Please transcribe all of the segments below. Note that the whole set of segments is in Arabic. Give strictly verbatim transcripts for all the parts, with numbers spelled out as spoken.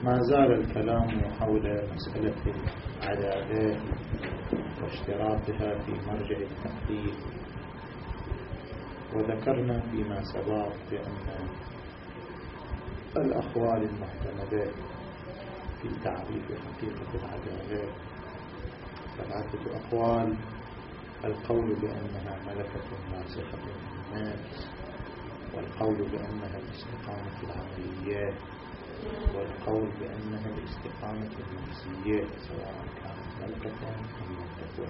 ما زال الكلام حول مسألة العدالة واشتراطها في مرجع التحديد، وذكرنا فيما سبق بأن الأقوال المعتمدة في تعريف حقيقة العدالة ثلاثة أقوال: القول بأنها ملكة ناسخة للناس، والقول بأنها الاستقامة العملية، والقول بأنها الاستقامة النفسية سواء كانت ملكة أم لم تكن.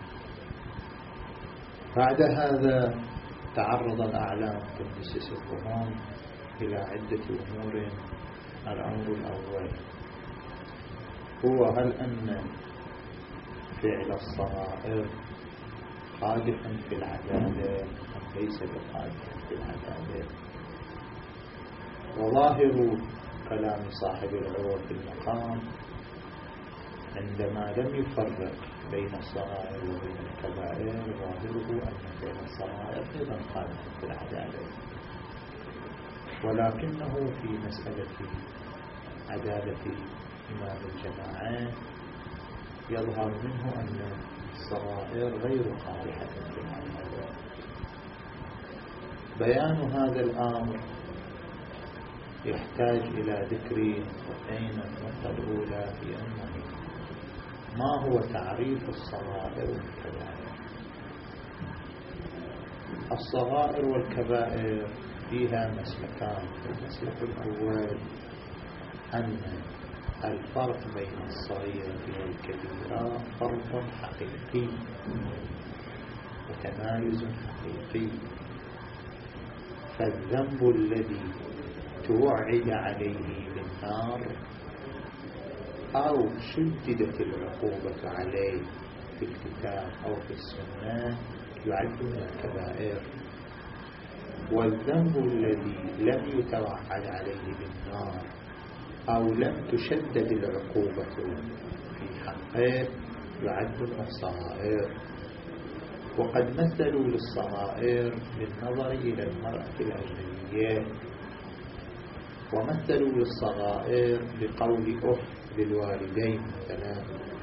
بعد هذا تعرض الأعلام قدس سرهم إلى عدة أمور. الأمر الأول هو هل أن فعل الصغائر قادح في العدالة أم ليس بقادح في العدالة؟ وظاهر كلام صاحب العروة في المقام عندما لم يفرق بين الصغائر وبين الكبائر ظاهره أن فعل الصغائر أيضا قادح في العدالة، ولكنه في مسألة عدالة إمام الجماعة يظهر منه أن الصغائر غير قادحة في العدالة. بيان هذا الأمر يحتاج إلى ذكر نقطتين. النقطة الأولى هي أنه ما هو تعريف الصغائر والكبائر؟ الصغائر والكبائر فيها مسلكان. المسلك الأول أن الفرق بين الصغيرة والكبيرة فرق حقيقي وتمايز حقيقي، فالذنب الذي توعد عليه بالنار أو شددت العقوبة عليه في الكتاب أو في السنة يعد من الكبائر، والذنب الذي لم يتوعد عليه بالنار أو لم تشدد العقوبة في حقه يعد من الصغائر. وقد مثلوا للصغائر بالنظر إلى المرأة الأجنبية، ومثلوا للصغائر بقول أف للوالدين مثلا،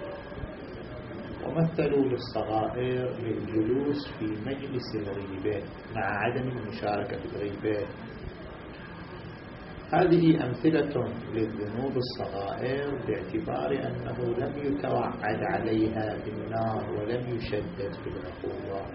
ومثلوا للصغائر للجلوس في مجلس الغيبة مع عدم المشاركة في الغيبة. هذه أمثلة للذنوب الصغائر باعتبار أنه لم يتوعد عليها بالنار ولم يشدد في العقوبة.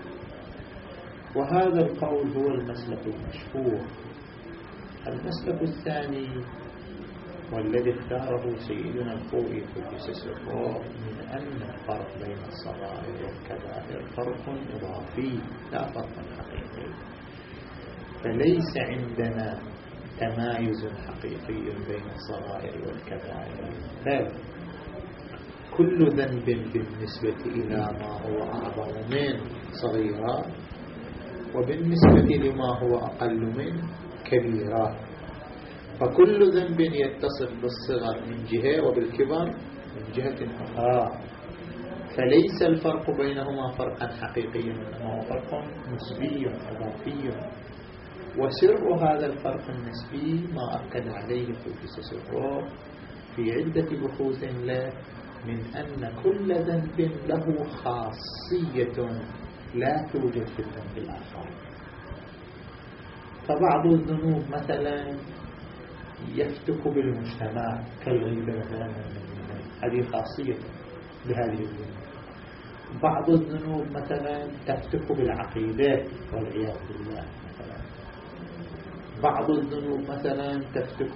وهذا القول هو المسلك المشهور. المسلك الثاني والذي اختاره سيدنا الخوئي قدس سره من أن الفرق بين الصغائر والكبائر فرق إضافي لا فرق حقيقي، فليس عندنا تمايز حقيقي بين الصغائر والكبائر، بل كل ذنب بالنسبة إلى ما هو أعظم من صغيرة وبالنسبة لما هو أقل من كبيرة، فكل ذنب يتصف بالصغر من جهة وبالكبر من جهة أخرى، فليس الفرق بينهما فرقا حقيقيا إنما هو فرق نسبي إضافي. وسر هذا الفرق النسبي ما أكد عليه قدس سره في عدة بحوث له من أن كل ذنب له خاصية لا توجد في الذنب الآخر. فبعض الذنوب مثلا يفتك بالمجتمع كالغيبة مثلا، هذه خاصية بهذه الذنوب. بعض الذنوب مثلا تفتك بالعقيدة والعياذ بالله مثلا. بعض الذنوب مثلا تفتك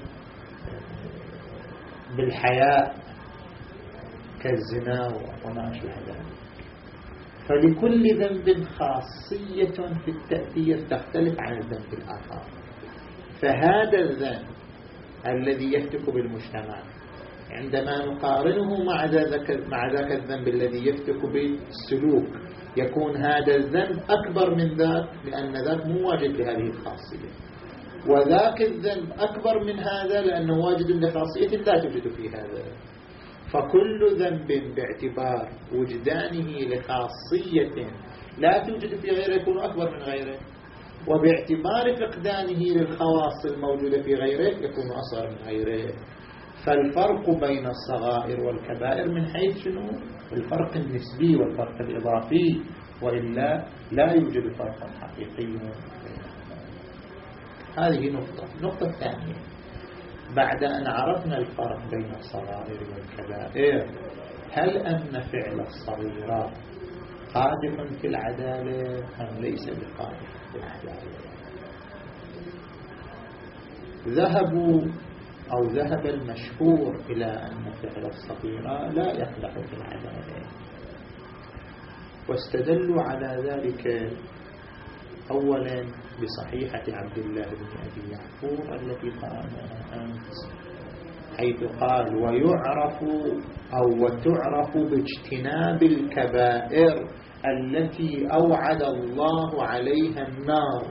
بالحياء كالزنا وما أشبه ذلك. فلكل ذنب خاصية في التأثير تختلف عن الذنب الآخر. فهذا الذنب الذي يفتك بالمجتمع عندما نقارنه مع ذاك مع ذاك الذنب الذي يفتك بالسلوك يكون هذا الذنب أكبر من ذاك، لأن ذاك مو واجد بهذه الخاصية، وذاك الذنب أكبر من هذا لأنه واجد لخاصية لا توجد في هذا. فكل ذنب باعتبار وجدانه لخاصية لا توجد في غيره يكون أكبر من غيره، وباعتبار فقدانه للخواص الموجودة في غيره يكون أصغر من غيره. فالفرق بين الصغائر والكبائر من حيث شنو؟ الفرق النسبي والفرق الإضافي، وإلا لا يوجد فرق حقيقي بينهما. هذه نقطة. النقطة الثانية، بعد أن عرفنا الفرق بين الصغائر والكبائر، هل أن فعل الصغيرات قادح في العدالة أم ليس بقادح في العدالة؟ ذهبوا أو ذهب المشهور إلى أن فعل الصغيرة لا يقدح في العدالة، واستدلوا على ذلك أولا بصحيحة عبد الله بن أبي يعفور التي قرأناها أمس، حيث قال ويعرف أو وتعرف باجتناب الكبائر التي أوعد الله عليها النار.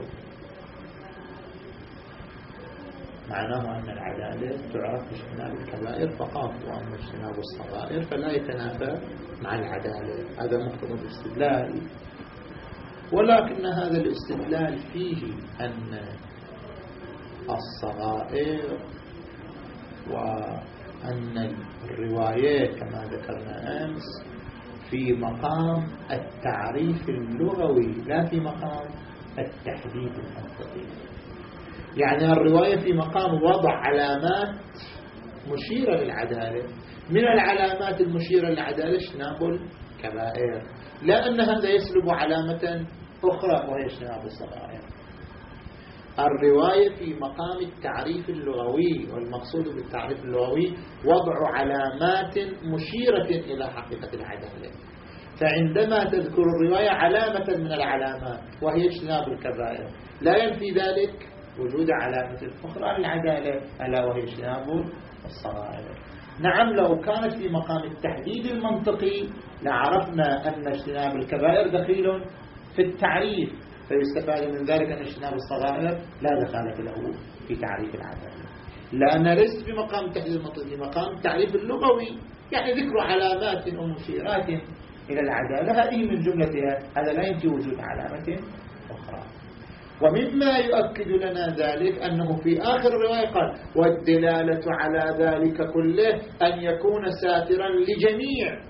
معناه أن العدالة تعرف باجتناب الكبائر فقط، وأما اجتناب الصغائر فلا يتنافى مع العدالة. هذا مقتضى الاستدلال، ولكن هذا الاستدلال فيه أن الصغائر وأن الروايات كما ذكرنا أمس في مقام التعريف اللغوي لا في مقام التحديد المنطقي. يعني الرواية في مقام وضع علامات مشيرة للعدالة، من العلامات المشيرة للعدالة اجتناب الكبائر، لا أن هذا يسلب علامة أخرى وهي اجتناب الصغائر. الرواية في مقام التعريف اللغوي، والمقصود بالتعريف اللغوي وضع علامات مشيرة إلى حقيقة العدالة. فعندما تذكر الرواية علامة من العلامات وهي اجتناب الكبائر، لا ينفي ذلك وجود علامة أخرى للعدالة ألا وهي اجتناب الصغائر. نعم، لو كانت في مقام التحديد المنطقي لعرفنا أن اجتناب الكبائر دخيل في التعريف، فيستفاد من ذلك أن اجتناب الصغائر لا دخل له في تعريف العدالة، لأن ليس في مقام التحديد المنطقي، في مقام التعريف اللغوي، يعني ذكر علامات ومشيرات إلى العدالة هذه من جملتها، هذا لا ينفي وجود علامة أخرى. ومما يؤكد لنا ذلك أنه في آخر الرواية قال والدلالة على ذلك كله أن يكون ساترا لجميع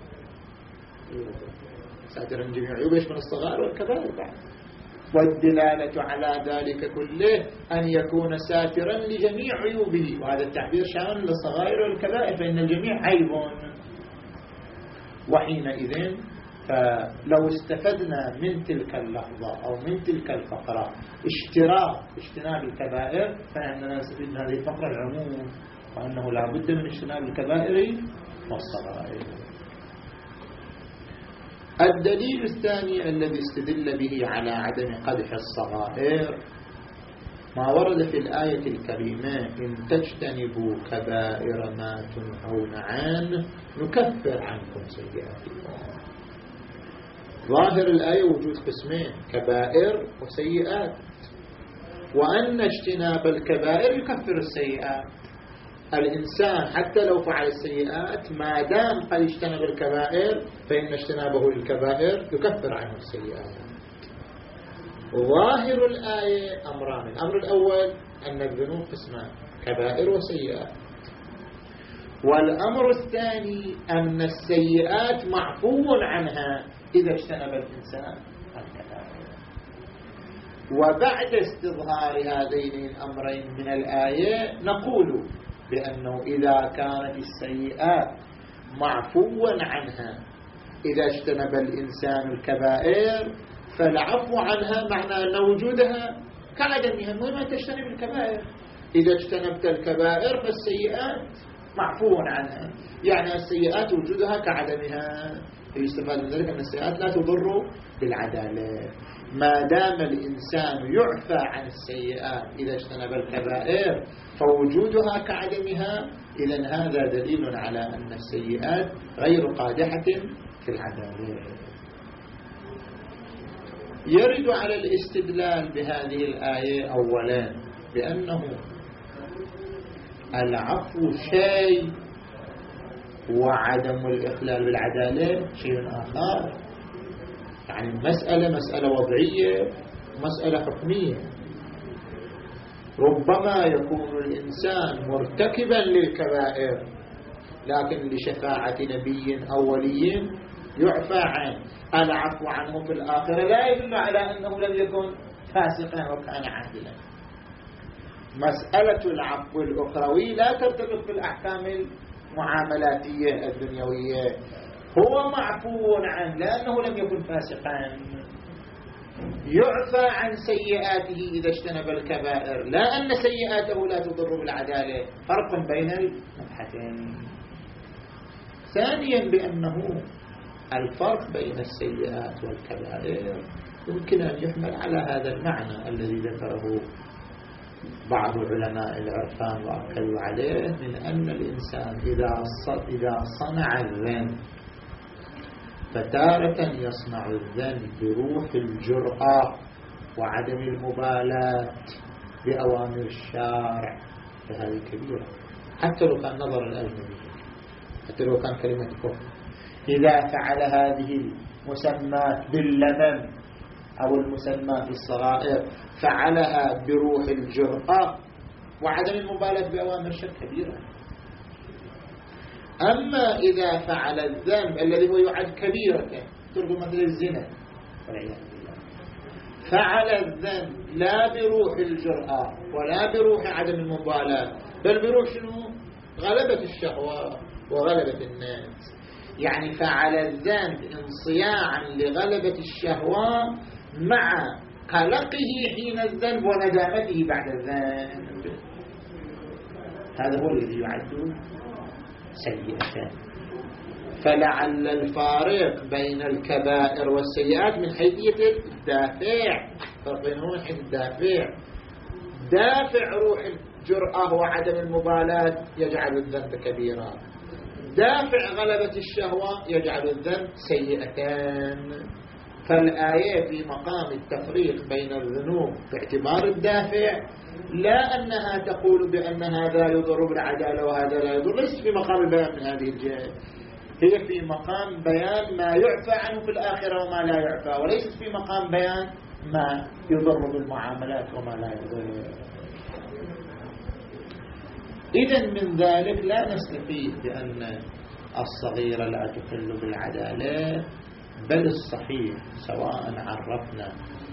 ساترا لجميع عيوبه من الصغائر والكبائر بعد. والدلالة على ذلك كله أن يكون ساترا لجميع عيوبه، وهذا التعبير شامل للصغائر والكبائر، فإن الجميع عيب. وحينئذ فلو استفدنا من تلك اللحظة أو من تلك الفقرة اشتراك اجتناب الكبائر، فإننا نستفيد من هذه الفقرة العموم، وأنه لا بد من اجتناب الكبائر والصغائر. الدليل الثاني الذي استدل به على عدم قدح الصغائر ما ورد في الآية الكريمة إن تجتنبوا كبائر ما تنهون عنه نكفر عنكم سيئاتكم. ظاهر الآية وجود قسمين، كبائر وسيئات، وأن اجتناب الكبائر يكفر السيئات. الإنسان حتى لو فعل السيئات ما دام قد اجتنب الكبائر فإن اجتنابه للكبائر يكفر عنه السيئات. ظاهر الآية أمران، الأمر الأول أن الذنوب قسمان، كبائر وسيئات، والأمر الثاني أن السيئات معفو عنها إذا اجتنب الإنسان الكبائر. وبعد استظهار هذين الأمرين من الآية نقول بأنه إذا كانت السيئات معفوا عنها إذا اجتنب الإنسان الكبائر فالعفو عنها معنى أن وجودها كعدمها، مهما تجتنب الكبائر. إذا اجتنبت الكبائر فالسيئات معفو عنها، يعني السيئات وجودها كعدمها. يستفاد من ذلك أن السيئات لا تضر بالعدالة. ما دام الإنسان يعفى عن السيئات إذا اجتنب الكبائر فوجودها كعدمها، إذن هذا دليل على أن السيئات غير قادحة في العدالة. يرد على الاستدلال بهذه الآية أولا بأنه العفو شيء وعدم الإخلال بالعدالة شيء آخر. يعني مسألة مسألة وضعية مسألة حكمية. ربما يكون الإنسان مرتكبا للكبائر لكن لشفاعة نبي أو ولي يعفى عنه. العفو عنه في الآخرة لا يدل على أنه لم يكن فاسقا وكان عادلا. مسألة العفو الأخروي لا ترتبط بالأحكام المعاملاتية الدنيوية. هو معفو عنه لأنه لم يكن فاسقا، يعفى عن سيئاته إذا اجتنب الكبائر، لا أن سيئاته لا تضر بالعدالة. فرق بين المبحثين. ثانيا بأنه الفرق بين السيئات والكبائر يمكن أن يحمل على هذا المعنى الذي ذكره بعض علماء العرفان وأكدوا عليه، من أن الإنسان إذا صنع الذنب فتارة يصنع الذنب بروح الجرأة وعدم المبالاة بأوامر الشارع، فهذه كبيرة حتى لو كان نظر الأجنبي، حتى لو كان كلمة كفر. إذا فعل هذه المسمات باللمم أو المسمات الصغائر فعلها بروح الجرأة وعدم المبالاة بأوامر الشرع كبيرة. أما إذا فعل الذنب الذي هو يعد كبيرة، تربو مثل الزنا والعياذ بالله، فعل الذنب لا بروح الجرأة ولا بروح عدم المبالاة، بل بروح شنو؟ غلبة الشهوة وغلبة الناس. يعني فعل الذنب انصياعا لغلبة الشهوة مع قلقه حين الذنب وندامته بعد الذنب. هذا هو الذي يعد سيئة. فلعل الفارق بين الكبائر والسيئات من حيثية الدافع، فرق بينهم من حيث الدافع. دافع روح الجرأة وعدم المبالاة يجعل الذنب كبيرا، دافع غلبة الشهوة يجعل الذنب سيئتان. فالآية في مقام التفريق بين الذنوب باعتبار الدافع، لا أنها تقول بأن هذا يضر بالعدالة وهذا لا يضر، ليست في مقام البيان من هذه الجهة، هي في مقام بيان ما يعفى عنه في الآخرة وما لا يعفى، وليست في مقام بيان ما يضر بالمعاملات وما لا يضر. إذن من ذلك لا نستفيد بأن الصغيرة لا تخل بالعدالة، بل الصحيح سواء عرفنا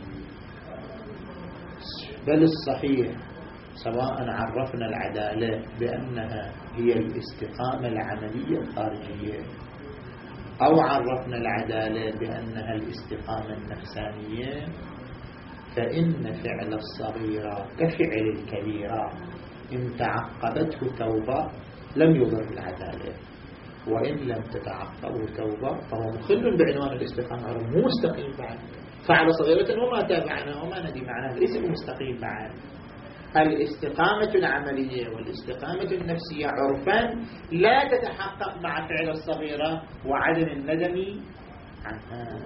بل الصحيح سواء عرفنا العدالة بأنها هي الاستقامة العملية الخارجية أو عرفنا العدالة بأنها الاستقامة النفسانية، فإن فعل الصغيرة كفعل الكبيرة إن تعقبته توبة لم يضر العدالة، وإن لم تتعقبه توبة فهو مخل بعنوان الاستقامة، مو مستقيم بعد. فعل صغيرة وما تاب عنها وما ندم عنها ليس مستقيم بعد. الاستقامة العملية والاستقامة النفسية عرفا لا تتحقق مع فعل الصغيرة وعدم الندم عنها.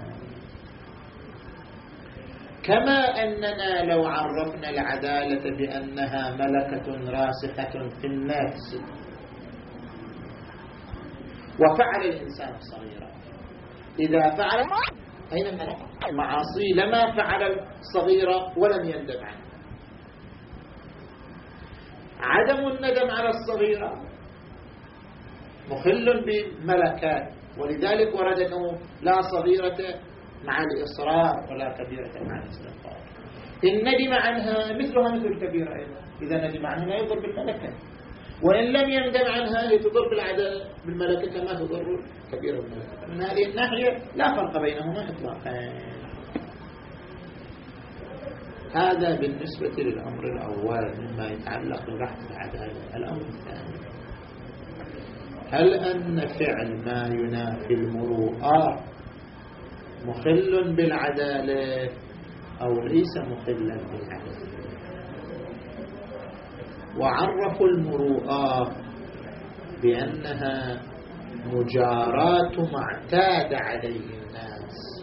كما أننا لو عرفنا العدالة بأنها ملكة راسخة في النفس وفعل الإنسان الصغيرة، إذا فعل أين الملكة؟ المعاصي لما فعل الصغيرة ولم يندم عنها. عدم الندم على الصغيرة مخل بملكات، ولذلك ورد أنه لا صغيرة مع الإصرار ولا كبيرة مع الاستغفار. إن ندم عنها مثلها مثل الكبيرة أيضا، إذا ندم عنها لا يضر بالملكة، وإن لم يندم عنها تضر بالعدالة بالملكة كما تضر الكبيرة بالملكة. من هذه الناحية لا فرق بينهما إطلاقا. هذا بالنسبة للأمر الأول مما يتعلق ببحث العدالة. الأمر الثاني، هل أن فعل ما ينافي المروءة مخل بالعدالة أو ليس مخلا بالعدالة؟ وعرفوا المروءة بأنها مجاراة ما اعتاد عليه الناس،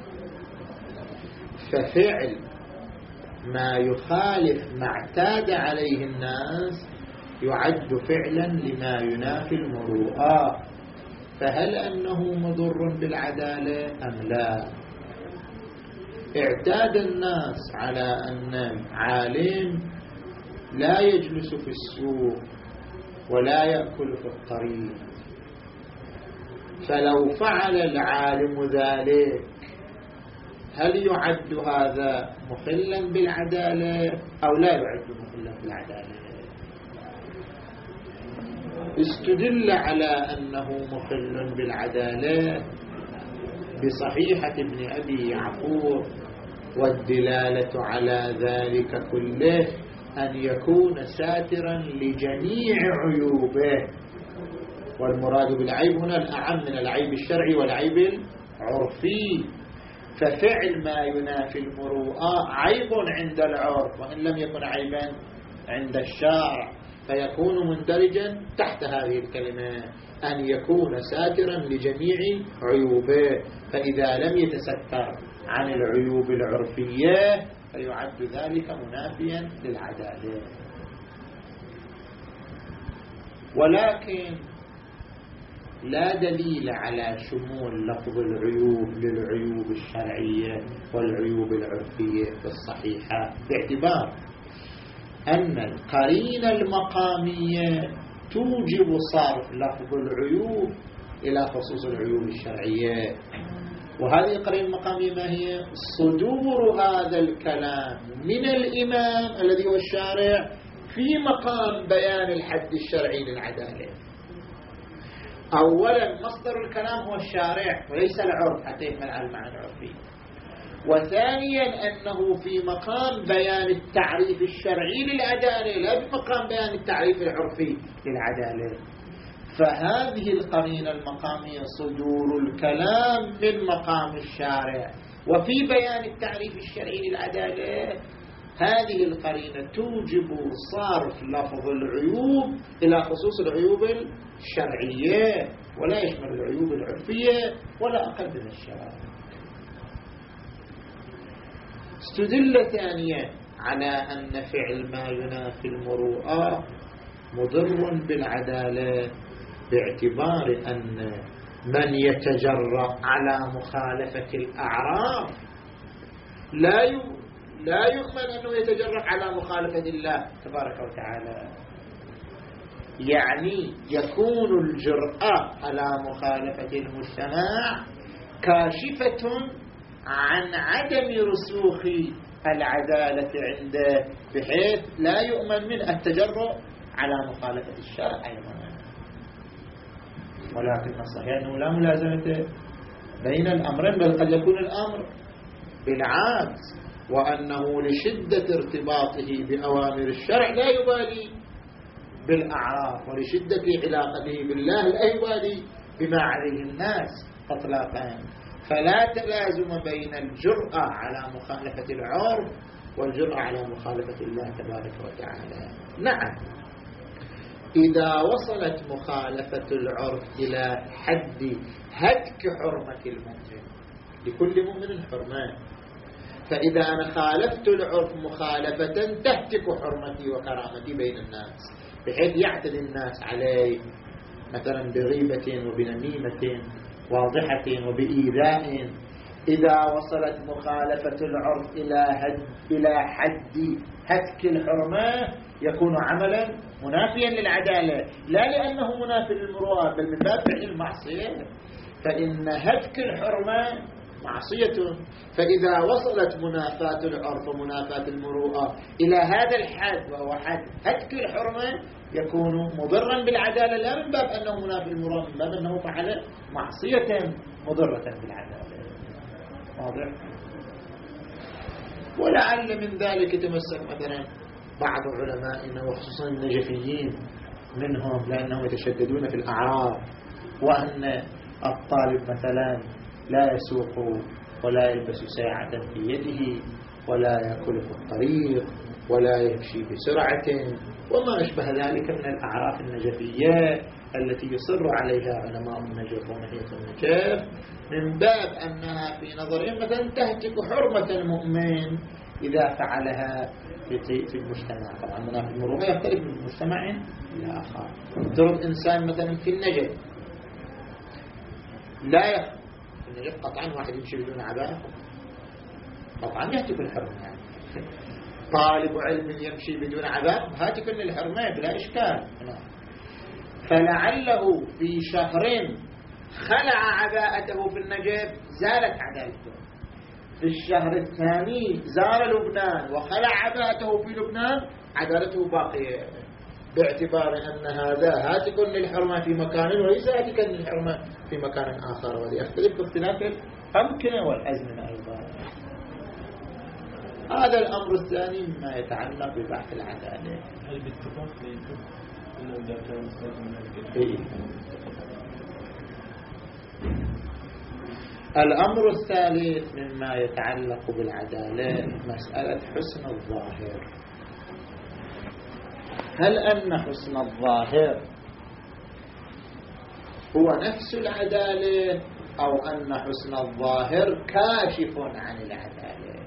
ففعل ما يخالف ما اعتاد عليه الناس يعد فعلا لما ينافي المروءة، فهل أنه مضر بالعدالة أم لا؟ اعتاد الناس على أن عالم لا يجلس في السوق ولا يأكل في الطريق. فلو فعل العالم ذلك هل يعد هذا مخلا بالعدالة أو لا يعد مخلا بالعدالة؟ استدل على أنه مخل بالعدالة بصحيحة ابن أبي يعقوب، والدلالة على ذلك كله أن يكون ساترا لجميع عيوبه، والمراد بالعيب هنا الأعم من العيب الشرعي والعيب العرفي. ففعل ما ينافي المروءة عيب عند العرف وإن لم يكن عيبا عند الشرع، فيكون مندرجا تحت هذه الكلمة أن يكون ساترا لجميع عيوبه. فإذا لم يتستر عن العيوب العرفية فيعد ذلك منافيا للعدالة. ولكن لا دليل على شمول لفظ العيوب للعيوب الشرعية والعيوب العرفية الصحيحة، باعتبار أن القرينة المقامية توجب صرف لفظ العيوب إلى خصوص العيوب الشرعية. وهذه القرينة المقامية ما هي؟ صدور هذا الكلام من الإمام الذي هو الشارع في مقام بيان الحد الشرعي للعدالة. أولا مصدر الكلام هو الشارع وليس العرف حتى يحمل على المعنى العرفي. وثانيا أنه في مقام بيان التعريف الشرعي للعدالة لا بمقام بيان التعريف العرفي للعدالة. فهذه القرينة المقامية صدور الكلام من مقام الشارع وفي بيان التعريف الشرعي للعدالة، هذه القرينة توجب صرف لفظ العيوب إلى خصوص العيوب الشرعية ولا يشمل العيوب العرفية ولا أقل من الشرع. استدل ثانيا على أن فعل ما ينافي المروءة مضر بالعدالة باعتبار أن من يتجرأ على مخالفة الأعراف لا ي... لا يؤمن أنه يتجرأ على مخالفة الله تبارك وتعالى. يعني يكون الجرأة على مخالفة المجتمع كاشفة عن عدم رسوخ العدالة عنده، بحيث لا يؤمن من التجرؤ على مخالفة الشرع أيضا. ولكن الصحيح أنه لا ملازمة بين الأمرين، بل قد يكون الأمر بالعكس، وأنه لشدة ارتباطه بأوامر الشرع لا يبالي بالأعراف، ولشدة علاقته بالله لا يبالي بما عليه الناس اطلاقا. فلا تلازم بين الجرأة على مخالفة العرف والجرأة على مخالفة الله تبارك وتعالى. نعم، إذا وصلت مخالفة العرف إلى حد هتك حرمة المؤمن، لكل مؤمن حرمان، فإذا أنا خالفت العرف مخالفة تهتك حرمتي وكرامتي بين الناس، بحيث يعتدي الناس علي مثلا بغيبة وبنميمة واضحة وبإيذاء. إذا وصلت مخالفة العرف إلى حد إلى حد هتك الحرمة يكون عملا منافيا للعدالة، لا لأنه منافي للمروءة بل من باب فعل المعصية، فإن هتك الحرمة معصية. فإذا وصلت منافاة العرف ومنافاة المروءة إلى هذا الحد وهو حد هتك الحرمة يكون مضرا بالعدالة، لا من باب أنه منافي للمروءة، من باب أنه فعل معصية مضرة بالعدالة. واضح؟ ولعل من ذلك يتمسك مثلا بعض علمائنا وخصوصا النجفيين منهم، لأنهم يتشددون في الأعراف، وأن الطالب مثلا لا يسوق ولا يلبس ساعة في يده ولا يأكل في الطريق ولا يمشي بسرعة وما أشبه ذلك من الأعراف النجفية التي يصر عليها علماء النجف ونهية النجف، من باب أنها في نظرهم مثلا تهتك حرمة المؤمن إذا فعلها في المجتمع. طبعا منافي المروءة يختلف من مجتمع إلى آخر. ترد إنسان مثلا في النجف لا يخ في النجف قطعا واحد يمشي بدون عباءة قطعا يهتك الحرمة يعني. طالب علم يمشي بدون عذاب هاتي كل الحرمة بلا إشكال. فلعله في شهر خلع عباءته في النجف زالت عدالته، في الشهر الثاني زار لبنان وخلع عباءته في لبنان عدالته باقية، باعتبار أن هذا هاتك للحرمة في مكان وليس هاتك للحرمة في مكان آخر، وليختلف باختلاف الأمكنة والأزمنة أيضا. هذا الأمر الثاني مما يتعلق ببحث العدالة. هل باتفاق إنه إذا كان إيه. الأمر الثالث مما يتعلق بالعدالة مسألة حسن الظاهر. هل أن حسن الظاهر هو نفس العدالة أو أن حسن الظاهر كاشف عن العدالة؟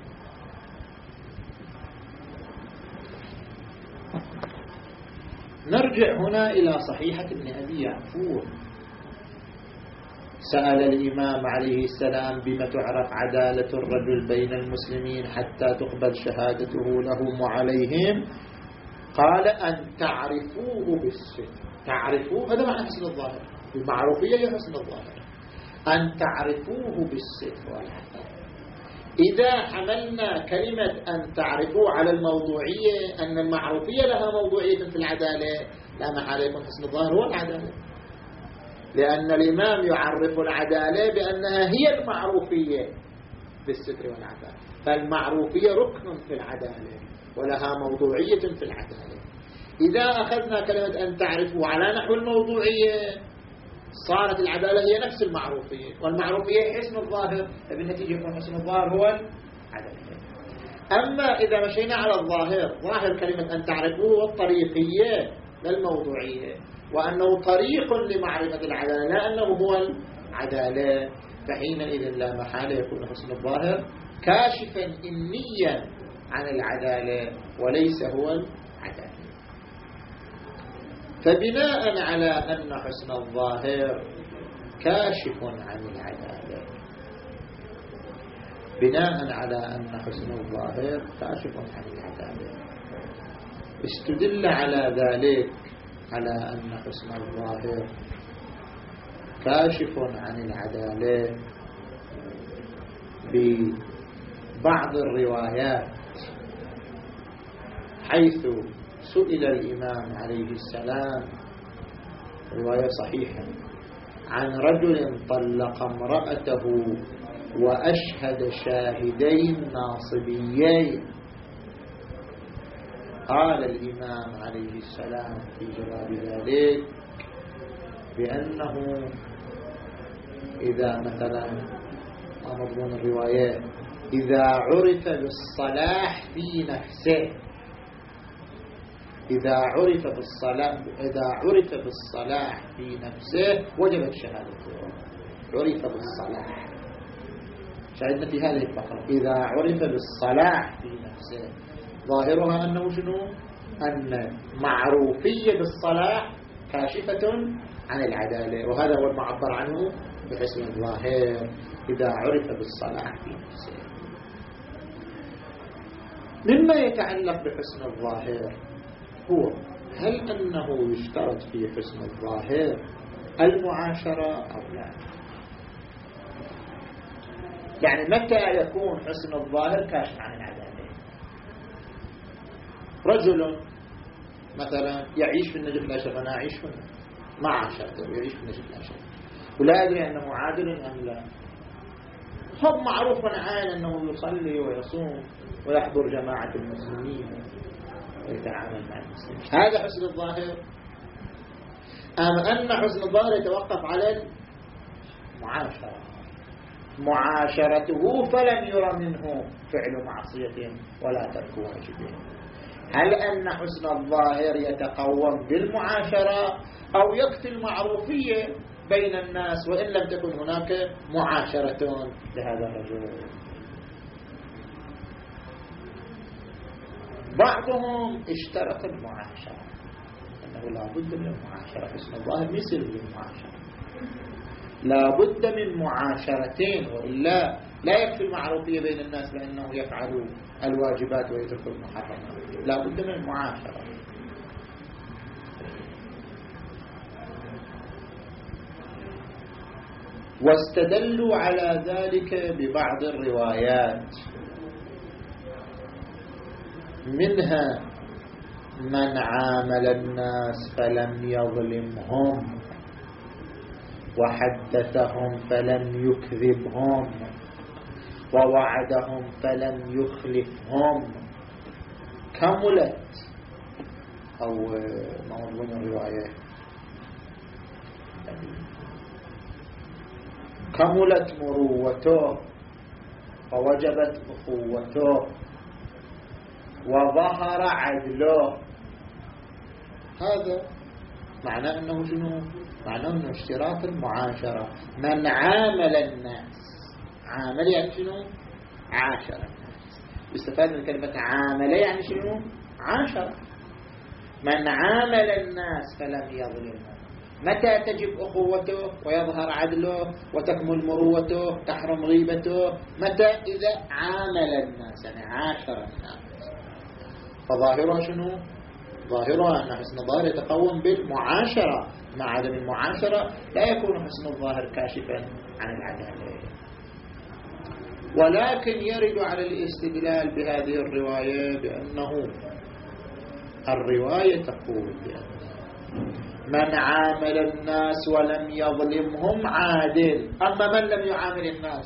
نرجع هنا إلى صحيحة ابن أبي يعفور. سأل الإمام عليه السلام بما تعرف عدالة الرجل بين المسلمين حتى تقبل شهادته لهم وعليهم؟ قال أن تعرفوه بالستر. تعرفوه هذا معنى حسن الظاهر، المعروفية هي حسن الظاهر، أن تعرفوه بالستر والعدالة. إذا حملنا كلمة أن تعرفوه على الموضوعية، أن المعروفية لها موضوعية في العدالة، لا محالة يكون حسن الظاهر هو العدالة، لأن الإمام يعرف العدالة بأنها هي المعروفية بالستر والعدالة، فالمعروفية ركن في العدالة ولها موضوعية في العدالة. إذا أخذنا كلمة أن تعرفوا على نحو الموضوعية صارت العدالة هي نفس المعروفية، والمعروفية حسن الظاهر، فبالنتيجة يكون حسن الظاهر هو العدالة. أما إذا مشينا على الظاهر، ظاهر كلمة أن تعرفوه هو الطريقية للموضوعية، وأنه طريق لمعرفة العدالة لا أنه هو العدالة، فحينئذ لا محالة يكون حسن الظاهر كاشفا إنيا عن العدالة وليس هو العدالة. فبناء على أن حسن الظاهر كاشف عن العدالة، بناء على أن حسن الظاهر كاشف عن العدالة استدل على ذلك على أن حسن الظاهر كاشف عن العدالة ببعض الروايات، حيث سئل الإمام عليه السلام رواية صحيحة عن رجل طلق امرأته وأشهد شاهدين ناصبيين، قال الإمام عليه السلام في جواب ذلك بأنه إذا مثلا مضمون الرواية إذا عرف بالصلاح في نفسه، إذا عرف بالصلاح إذا عرف بالصلاح في نفسه وجبت شهادته. عرف بالصلاح، شاهدنا في هذه الفقرة إذا عرف بالصلاح في نفسه، ظاهرها أنه شنو؟ أن معروفية بالصلاح كاشفة عن العدالة، وهذا هو المعبر عنه بحسن الظاهر إذا عرف بالصلاح في نفسه. مما يتعلق بحسن الظاهر هو هل أنه يشترط في حسن الظاهر المعاشرة أو لا؟ يعني متى يكون حسن الظاهر كاشف عن العدالة؟ رجل مثلا يعيش في النجف الأشرف، أنا أعيش في معاشرته يعيش في النجف الأشرف ولا أدري أنه عادل أم لا، هو معروف عن أنه يصلي ويصوم ويحضر جماعة المسلمين ويتعامل مع المسلمين، هذا حسن الظاهر؟ أم أن حسن الظاهر يتوقف على المعاشرة، معاشرته فلم يرى منه فعل معصية ولا ترك واجب؟ هل أن حسن الظاهر يتقوم بالمعاشرة أو يكفي المعروفية بين الناس وإن لم تكن هناك معاشرة لهذا الرجل؟ بعضهم اشترط المعاشرة، أنه لا بد من المعاشرة، حسن الظاهر مثل بالمعاشرة، لا بد من معاشرتين، وإلا لا يكفي المعروفية بين الناس بأنه يفعل الواجبات ويترك المحرمات، لا بد من المعاشرة. واستدلوا على ذلك ببعض الروايات، منها من عامل الناس فلم يظلمهم وحدثهم فلم يكذبهم ووعدهم فلم يخلفهم كملت، أو موضوع الرواية كملت مروته ووجبت أخوته وظهر عدله. هذا معناه أنه شنو؟ معناه أنه اشتراط المعاشرة. من عامل الناس، عامل يعني شنو؟ عاشر الناس. يستفاد من كلمة عامل يعني شنو؟ عاشرة. من عامل الناس فلم يظلمهم. متى تجب أخوته ويظهر عدله وتكمل مروته تحرم غيبته؟ متى؟ إذا عامل الناس، يعني عاشر الناس. فظاهرها شنو؟ ظاهرها أن حسن الظاهر يتقوم بالمعاشرة، مع عدم المعاشرة لا يكون حسن الظاهر كاشفا عن العدالة. ولكن يرد على الاستدلال بهذه الرواية بأنه الرواية تقول بأن من عامل الناس ولم يظلمهم عادل، أما من لم يعامل الناس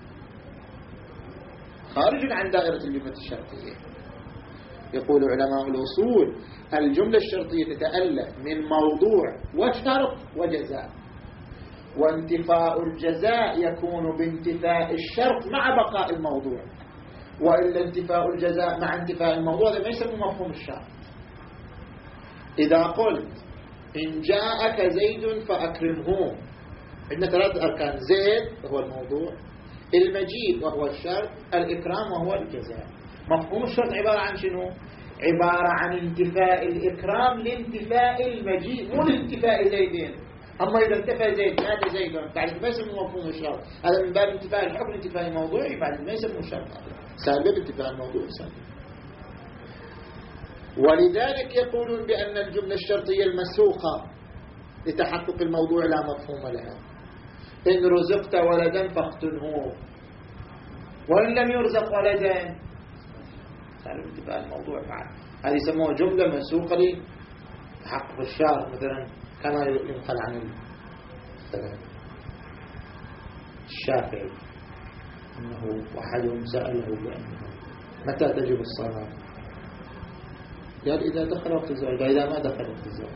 خارج عن دائرة الجملة الشرطية. يقول علماء الأصول الجملة الشرطية تتألف من موضوع وشرط وجزاء، وانتفاء الجزاء يكون بانتفاء الشرط مع بقاء الموضوع، وإلا انتفاء الجزاء مع انتفاء الموضوع هذا ما يسمى مفهوم الشرط. إذا قلت إن جاءك زيد فأكرمه، عندنا ثلاث أركان: زيد وهو الموضوع، المجيء وهو الشرط، الإكرام وهو الجزاء. مفهوم الشرط عبارة عن شنو؟ عبارة عن انتفاء الإكرام لانتفاء المجيء، مو لانتفاء زيدين. أما إذا انتفى زيد ماذا زيد بعد ما يسمى مفهوم الشرط، هذا من باب انتفاء الحكم انتفاء الموضوع، بعد ما يسمى الشرط سالب انتفاء الموضوع سالب. ولذلك يقولون بأن الجملة الشرطية المسوخة لتحقق الموضوع لا مفهوم لها. إن رزقت ولدا فاقتله، وإن لم يرزق ولدا سالب انتفاء الموضوع بعد. هذه يسموها جملة مسوخة لتحقق الشرط، مثلا كما ينقل عن الشافعي أنه أحدهم سأله بأنه متى تجب الصلاة؟ قال إذا دخل وقت الزواج. إذا ما دخل وقت الزواج،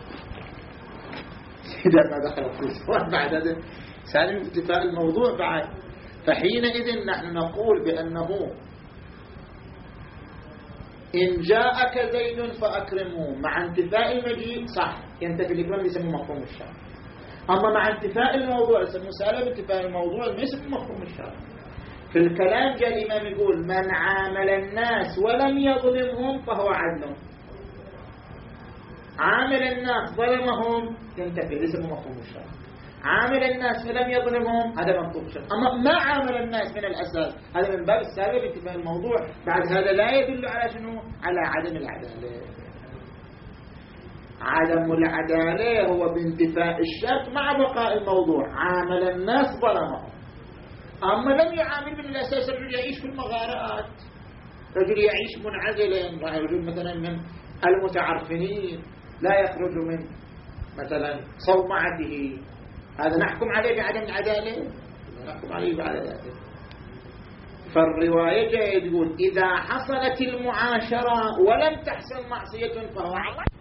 إذا ما دخل وقت الزواج بعد هذا سالم انتفاء الموضوع بعد. فحينئذ نحن نقول بأنه إن جاءك زيد فأكرمه مع انتفاء المجيء صح، ينتفي الإكرام يسمى مفهوم الشرط. أما مع انتفاء الموضوع يسمى سالب انتفاء الموضوع ما يسمى مفهوم الشرط. في الكلام جاء الإمام يقول من عامل الناس ولم يظلمهم فهو عدل، عامل الناس ظلمهم ينتفي ليس مفهوم الشرط. عامل الناس فلم يظلمهم هذا مفهوم الشرط. أما ما عامل الناس من الأساس هذا من باب السالب انتفاء الموضوع. بعد هذا لا يدل على شنو؟ على عدم العدالة. عدم العدالة هو بانتفاء الشرط مع بقاء الموضوع. عامل الناس ظلمهم، أما لم يعامل من الأساس. الرجل يعيش في المغارات، رجل يعيش منعزلا، رجل مثلا من المتعرفين لا يخرج من مثلا صومعته، هذا نحكم عليه بعدم العدالة؟ نحكم عليه بعدالة. فالرواية جاء يقول إذا حصلت المعاشرة ولم تحصل معصية فهو عدل.